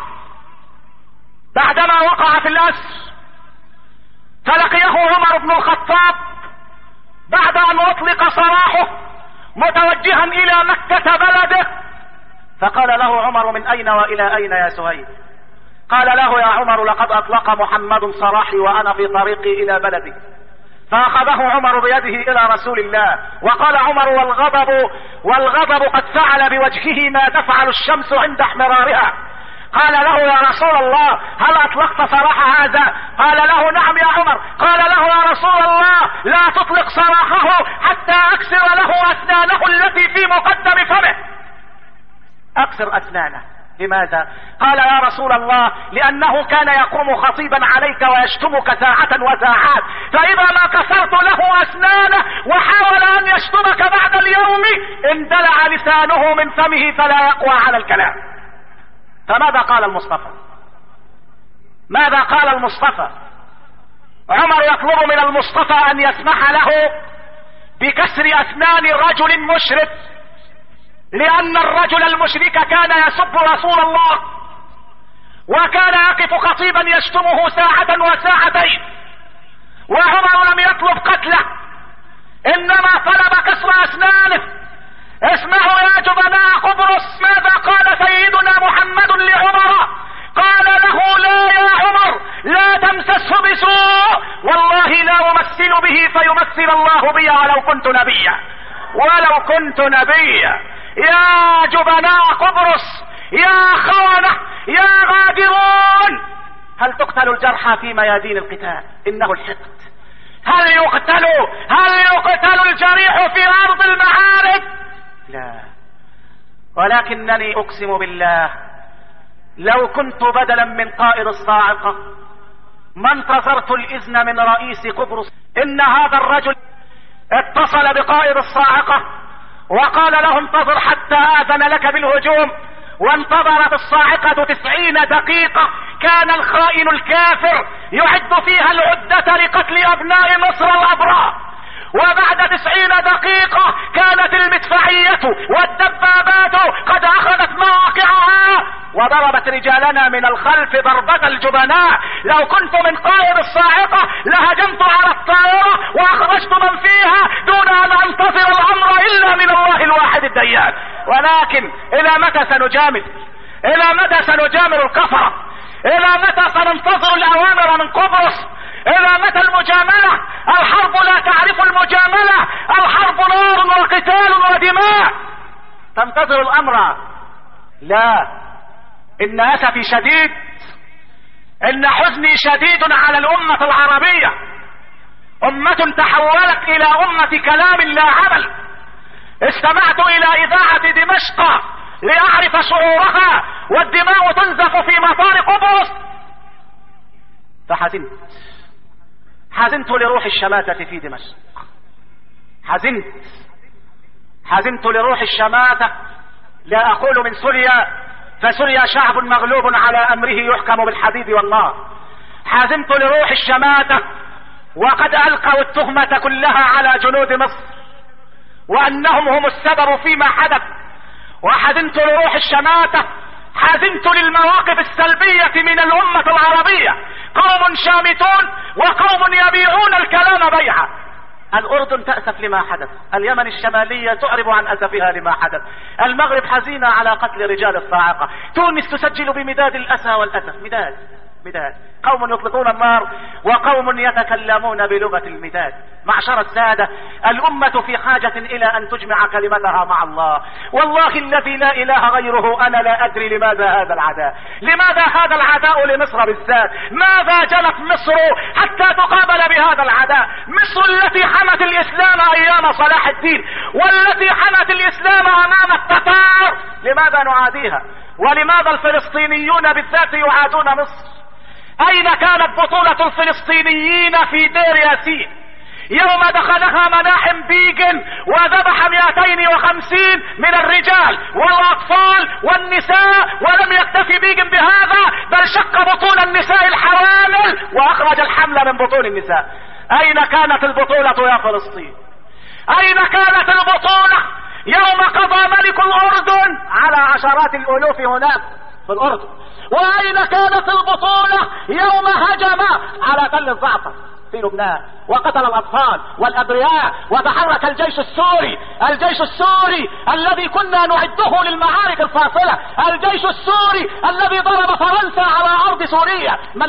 بعدما وقع في الاسر، فلقيه عمر بن الخطاب بعد ان اطلق سراحه متوجها الى مكة بلده، فقال له عمر: من اين والى اين يا سهيل؟ قال له: يا عمر لقد اطلق محمد سراحي وانا في طريقي الى بلدي. فاخذه عمر بيده الى رسول الله، وقال عمر: والغضب قد فعل بوجهه ما تفعل الشمس عند احمرارها. قال له: يا رسول الله هل اطلقت سراح هذا؟ قال له: نعم يا عمر. قال له: يا رسول الله لا تطلق سراحه حتى اكسر له اسنانه التي في مقدم فمه. اكسر اسنانه. لماذا؟ قال: يا رسول الله لانه كان يقوم خطيبا عليك ويشتمك ساعة وساعات، فاذا ما كسرت له اسنانه وحاول ان يشتمك بعد اليوم اندلع لسانه من فمه فلا يقوى على الكلام. فماذا قال المصطفى؟ ماذا قال المصطفى؟ عمر يطلب من المصطفى ان يسمح له بكسر اسنان رجل مشرك، لان الرجل المشرك كان يسب رسول الله وكان يقف خطيبا يشتمه ساعة وساعتين، وعمر لم يطلب قتله انما طلب كسر اسنانه. اسمعوا يا جبناء قبرص ماذا قال سيدنا محمد لعمر. قال له: لا يا عمر لا تمسسه بسوء، والله لا امثل به فيمثل الله بي ولو كنت نبيا. يا جبناء قبرص، يا خونة، يا غادرون، هل تقتل الجرحى في ميادين القتال؟ انه الحقد. هل يقتل الجريح في ارض المعارك؟ لا. ولكنني اقسم بالله لو كنت بدلا من قائد الصاعقة ما انتظرت الاذن من رئيس قبرص. ان هذا الرجل اتصل بقائد الصاعقة وقال له: انتظر حتى آذن لك بالهجوم. وانتظرت الصاعقة 90 دقيقة، كان الخائن الكافر يعد فيها العدة لقتل أبناء مصر الأبرار. وبعد 90 دقيقة كانت المدفعية والدبابات قد أخذت مواقعها وضربت رجالنا من الخلف ضربة الجبناء. لو كنت من قائد الصاعقة لهجمت على الطائرة وأخرجت من فيها دون أن أنتظر الأمر إلا من الله الواحد الديان. ولكن إلى متى سنجامل؟ إلى متى سنجامل الكفرة؟ إلى متى سننتظر الأوامر من قبرص؟ إلى متى المجاملة؟ الحرب لا تعرف المجاملة، الحرب نار وقتال ودماء. تنتظر الأمر؟ لا. إن أسفي شديد، إن حزني شديد على الأمة العربية. أمة تحولت إلى أمة كلام لا عمل. استمعت إلى إذاعة دمشق لأعرف شعورها والدماء تنزف في مطار قبرص، فحزنت لروح الشماتة في دمشق. حزنت لروح الشماتة. لا أقول من سوريا، فسوريا شعب مغلوب على أمره يحكم بالحديد والنار. حزنت لروح الشماتة وقد ألقوا التهمة كلها على جنود مصر وأنهم هم السبب فيما حدث. وحزنت لروح الشماتة، حزنت للمواقف السلبية من الأمة العربية، قوم شامتون وقوم يبيعون الكلام بيعا. الأردن تأسف لما حدث، اليمن الشمالية تعرب عن أسفها لما حدث، المغرب حزينة على قتل رجال الصاعقة، تونس تسجل بمداد الأسى والأسف. مداد، قوم يطلقون النار وقوم يتكلمون بلغة المداد. معشر السادة، الأمة في حاجة إلى أن تجمع كلمتها مع الله. والله الذي لا إله غيره أنا لا أدري لماذا هذا العداء، لماذا هذا العداء لمصر بالذات؟ ماذا جنت مصر حتى تقابل بهذا العداء؟ مصر التي حمت الإسلام أيام صلاح الدين، والتي حمت الإسلام أمام التتار، لماذا نعاديها؟ ولماذا الفلسطينيون بالذات يعادون مصر؟ أين كانت بطولة الفلسطينيين في دير ياسين يوم دخلها مناحم بيجن وذبح 250 من الرجال والأطفال والنساء، ولم يكتفي بيجن بهذا بل شق بطون النساء الحوامل وأخرج الحمل من بطون النساء. أين كانت البطولة يا فلسطين؟ أين كانت البطولة يوم قضى ملك الأردن على عشرات الألوف هناك في الأردن؟ وأين كانت البطولة يوم هجم على تل الزعتر في لبنان وقتل الأطفال والأبرياء وتحرك الجيش السوري الذي كنا نعده للمعارك الفاصلة، الجيش السوري الذي ضرب فرنسا على أرض سوريا؟ ما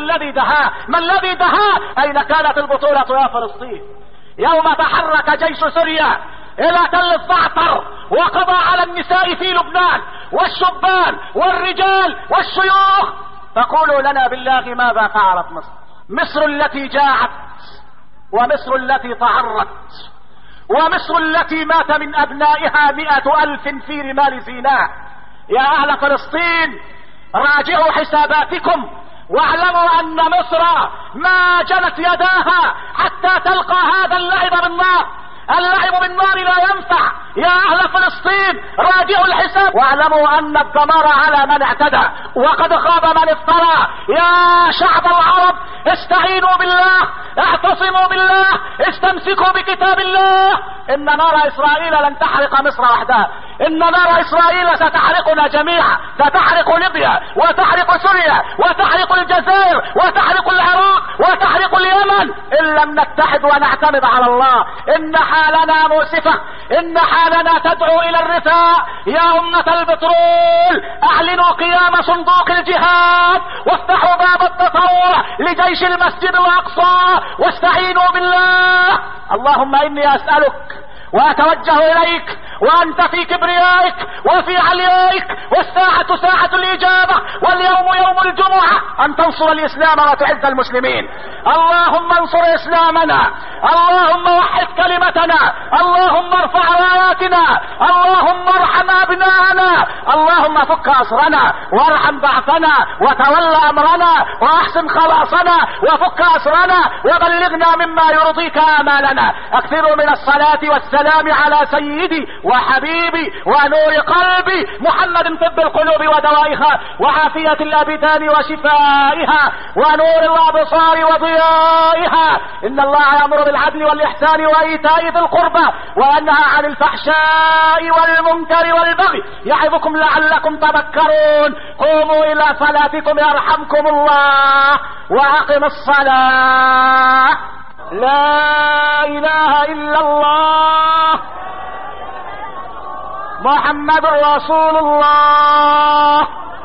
الذي دهاه؟ أين كانت البطولة يا فلسطين يوم تحرك جيش سوريا إلى تل الزعتر وقضى على النساء في لبنان والشبان والرجال والشيوخ؟ فقولوا لنا بالله ماذا فعلت مصر التي جاعت، ومصر التي تعرت، ومصر التي مات من أبنائها 100,000 في رمال سيناء. يا أهل فلسطين راجعوا حساباتكم واعلموا أن مصر ما جنت يداها حتى تلقى هذا اللعب بالنار. اللعب بالنار لا ينفع. يا أهل فلسطين راجعوا الحساب واعلموا أن الدمار على من اعتدى وقد خاب من افترى. يا شعب العرب استعينوا بالله، اعتصموا بالله، استمسكوا بكتاب الله. إن نار إسرائيل لن تحرق مصر وحدها، إن نار إسرائيل ستحرقنا جميعا، ستحرق ليبيا وتحرق سوريا وتحرق الجزائر وتحرق العراق وتحرق اليمن إن لم نتحد ونعتمد على الله. إن حالنا مؤسفة، إن حالنا تدعو إلى الرثاء. يا أمة البترول أعلنوا قيام صندوق الجهاد وافتحوا باب التطوع لجيش المسجد الأقصى واستعينوا بالله. اللهم إني أسألك وأتوجه إليك وأنت في كبريائك وفي عليائك، والساعة ساعة الإجابة واليوم يوم الجمعة، أن تنصر الإسلام وتعز المسلمين. اللهم انصر إسلامنا، اللهم وحد كلمتنا، اللهم ارفع راياتنا، اللهم ارحم أبناءنا، اللهم فك أسرنا وارحم ضعفنا وتولى أمرنا وأحسن خلاصنا وفك أسرنا وبلغنا مما يرضيك آمالنا. أكثروا من الصلاة والسلام على سيدي وحبيبي ونور قلبي محمد، طب القلوب ودوائها وعافية الأبدان وشفائها ونور الأبصار وضيائها. إن الله يأمر بالعدل والإحسان وإيتاء ذي القربى وينهى عن الفحشاء والمنكر والبغي يعظكم لعلكم تذكرون. قوموا إلى صلاتكم يرحمكم الله وأقم الصلاة. لا إله إلا الله محمد رسول الله.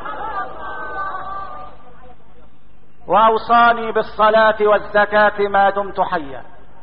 وأوصاني بالصلاة والزكاة ما دمت حيا.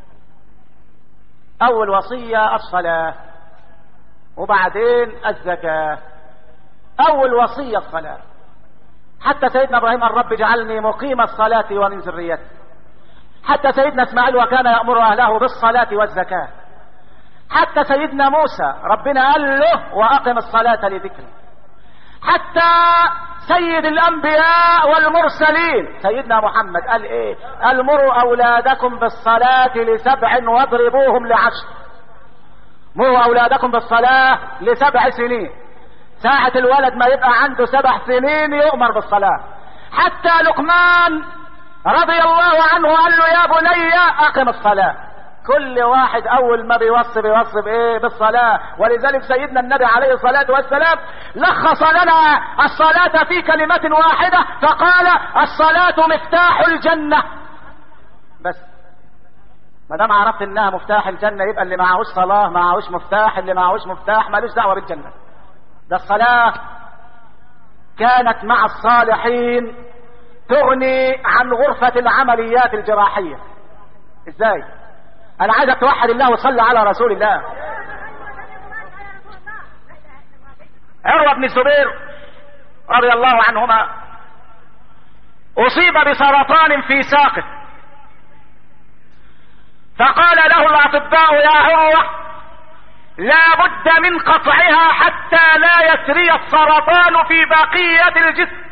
أول وصية الصلاة وبعدين الزكاة. أول وصية الصلاة. حتى سيدنا إبراهيم الرب اجعلني مقيم الصلاة ومن ذريتي. حتى سيدنا اسماعيل وكان يأمر أهله بالصلاة والزكاة. حتى سيدنا موسى ربنا قال له وأقم الصلاة لذكري. حتى سيد الأنبياء والمرسلين سيدنا محمد قال ايه؟ قال مروا أولادكم بالصلاة ل7 واضربوهم ل10. مروا أولادكم بالصلاة ل7 سنين. ساعة الولد ما يبقى عنده 7 سنين يؤمر بالصلاة. حتى لقمان رضي الله عنه قال له يا بني أقم الصلاة. كل واحد اول ما بيوصي بايه؟ بالصلاة. ولذلك سيدنا النبي عليه الصلاة والسلام لخص لنا الصلاة في كلمة واحدة فقال الصلاة مفتاح الجنة. بس ما دام عرفت انها مفتاح الجنة يبقى اللي معهوش صلاة معهوش مفتاح، اللي معهوش مفتاح مالوش دعوة بالجنة. ده الصلاة كانت مع الصالحين تغني عن غرفة العمليات الجراحية. ازاي؟ انا عايزك توحد الله وتصلي على رسول الله. عروة بن الزبير رضي الله عنهما اصيب بسرطان في ساقه، فقال له الاطباء يا عروة لا بد من قطعها حتى لا يسري السرطان في بقية الجسم.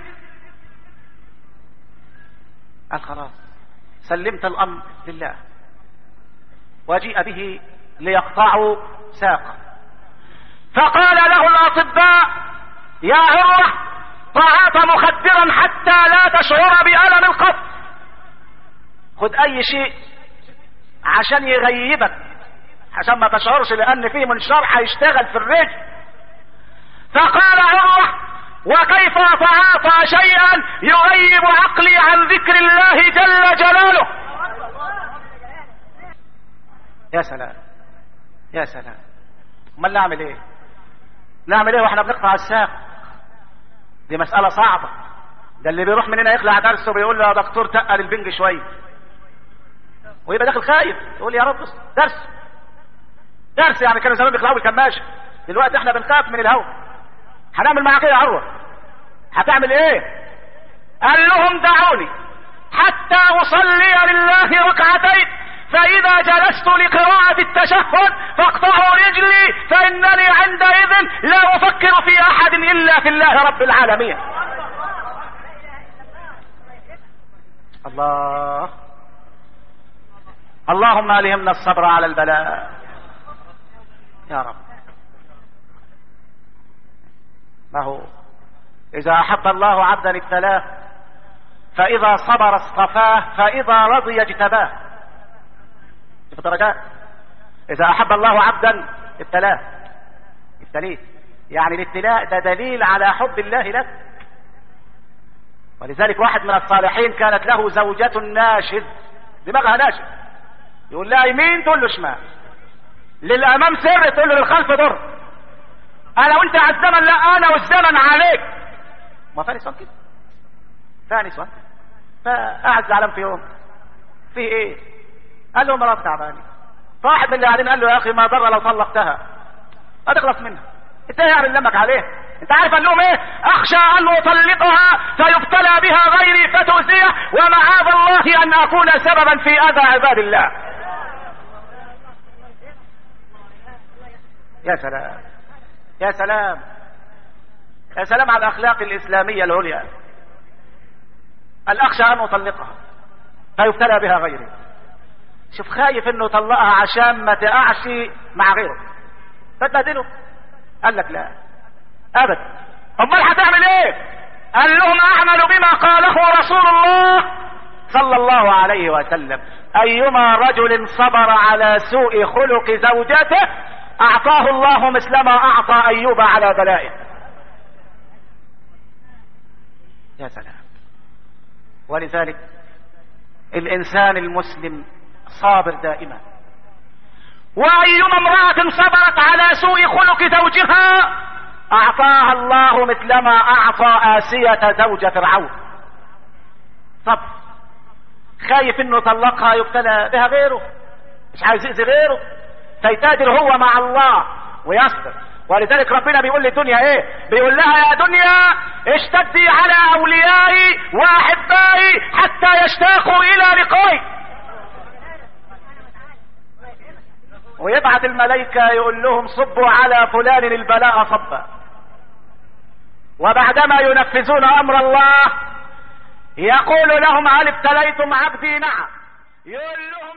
قال خلاص سلمت الامر لله، وجيء به ليقطعوا ساقه، فقال له الاطباء يا عروة طعات مخدرا حتى لا تشعر بألم القطع، خذ اي شيء عشان يغيبك عشان ما تشعرش، لان فيه منشار هيشتغل في الرجل. فقال عروة وكيف اتعاطى شيئا يغيب عقلي عن ذكر الله جل جلاله؟ يا سلام يا سلام. امال نعمل ايه؟ نعمل ايه واحنا بنقطع الساق؟ دي مسألة صعبة. ده اللي بيروح مننا يخلع درسه بيقول له يا دكتور تقل البنج شوية، ويبقى داخل خايف يقول يا رب درس يعني كانوا زمان بيخلعوا بالكماشة، دلوقتي احنا بنخاف من الهوا. هنعمل معاك ايه يا عروة؟ هتعمل ايه؟ قال لهم دعوني حتى اصلي لله ركعتين، فاذا جلست لقراءة التشهد فاقطعوا رجلي، فانني عندئذ لا افكر في احد الا في الله رب العالمين. الله، اللهم الهمنا الصبر على البلاء يا رب. ما هو اذا احب الله عبدا ابتلاه، فاذا صبر اصطفاه، فاذا رضي اجتباه. في درجات. اذا احب الله عبدا ابتلاه، ابتليه، يعني الابتلاء ده دليل على حب الله لك. ولذلك واحد من الصالحين كانت له زوجة ناشز، دماغها ناشز، يقول لها يمين تقول له شمال، للامام سر تقول له للخلف ضر، انا وانت على الزمن لا انا والزمن عليك. ما فاني صوت كده، فاني صوت. فقعد زعلان في يوم، في ايه؟ قال له مرات تعباني. فواحد من اللي قاعدين قال له يا اخي ما ضر لو طلقتها، ما تخلص منها، انت يعني لمك عليه. انت عارف قال لهم ايه؟ اخشى ان اطلقها فيبتلى بها غيري فتؤذيه، ومعاذ الله ان اكون سببا في اذى عباد الله. يا سلام يا سلام يا سلام على الاخلاق الاسلاميه العليا. الاخشى ان اطلقها فيبتلى بها غيري. شوف، خايف انه يطلقها عشان ما تقعش مع غيره فتبهدله. قال لك لا ابدا. امال هتعمل ايه؟ قال لهم اعمل بما قاله رسول الله صلى الله عليه وسلم: ايما رجل صبر على سوء خلق زوجته اعطاه الله مثل ما اعطى ايوب على بلائه. يا سلام. ولذلك الانسان المسلم صابر دائما. وايما امرأة صبرت على سوء خلق زوجها اعطاها الله مثل ما اعطى آسية زوج فرعون. صبر، خايف انه طلقها يبتلى بها غيره، مش عايز يأذي غيره، فيتاجر هو مع الله ويصبر. ولذلك ربنا بيقول للدنيا ايه؟ بيقول لها يا دنيا اشتدي على اوليائي واحبائي حتى يشتاقوا الى لقائي. ويبعث الملائكة يقول لهم صبوا على فلان البلاء صبا. وبعدما ينفذون امر الله يقول لهم هل ابتليتم عبدي؟ نعم. يقول لهم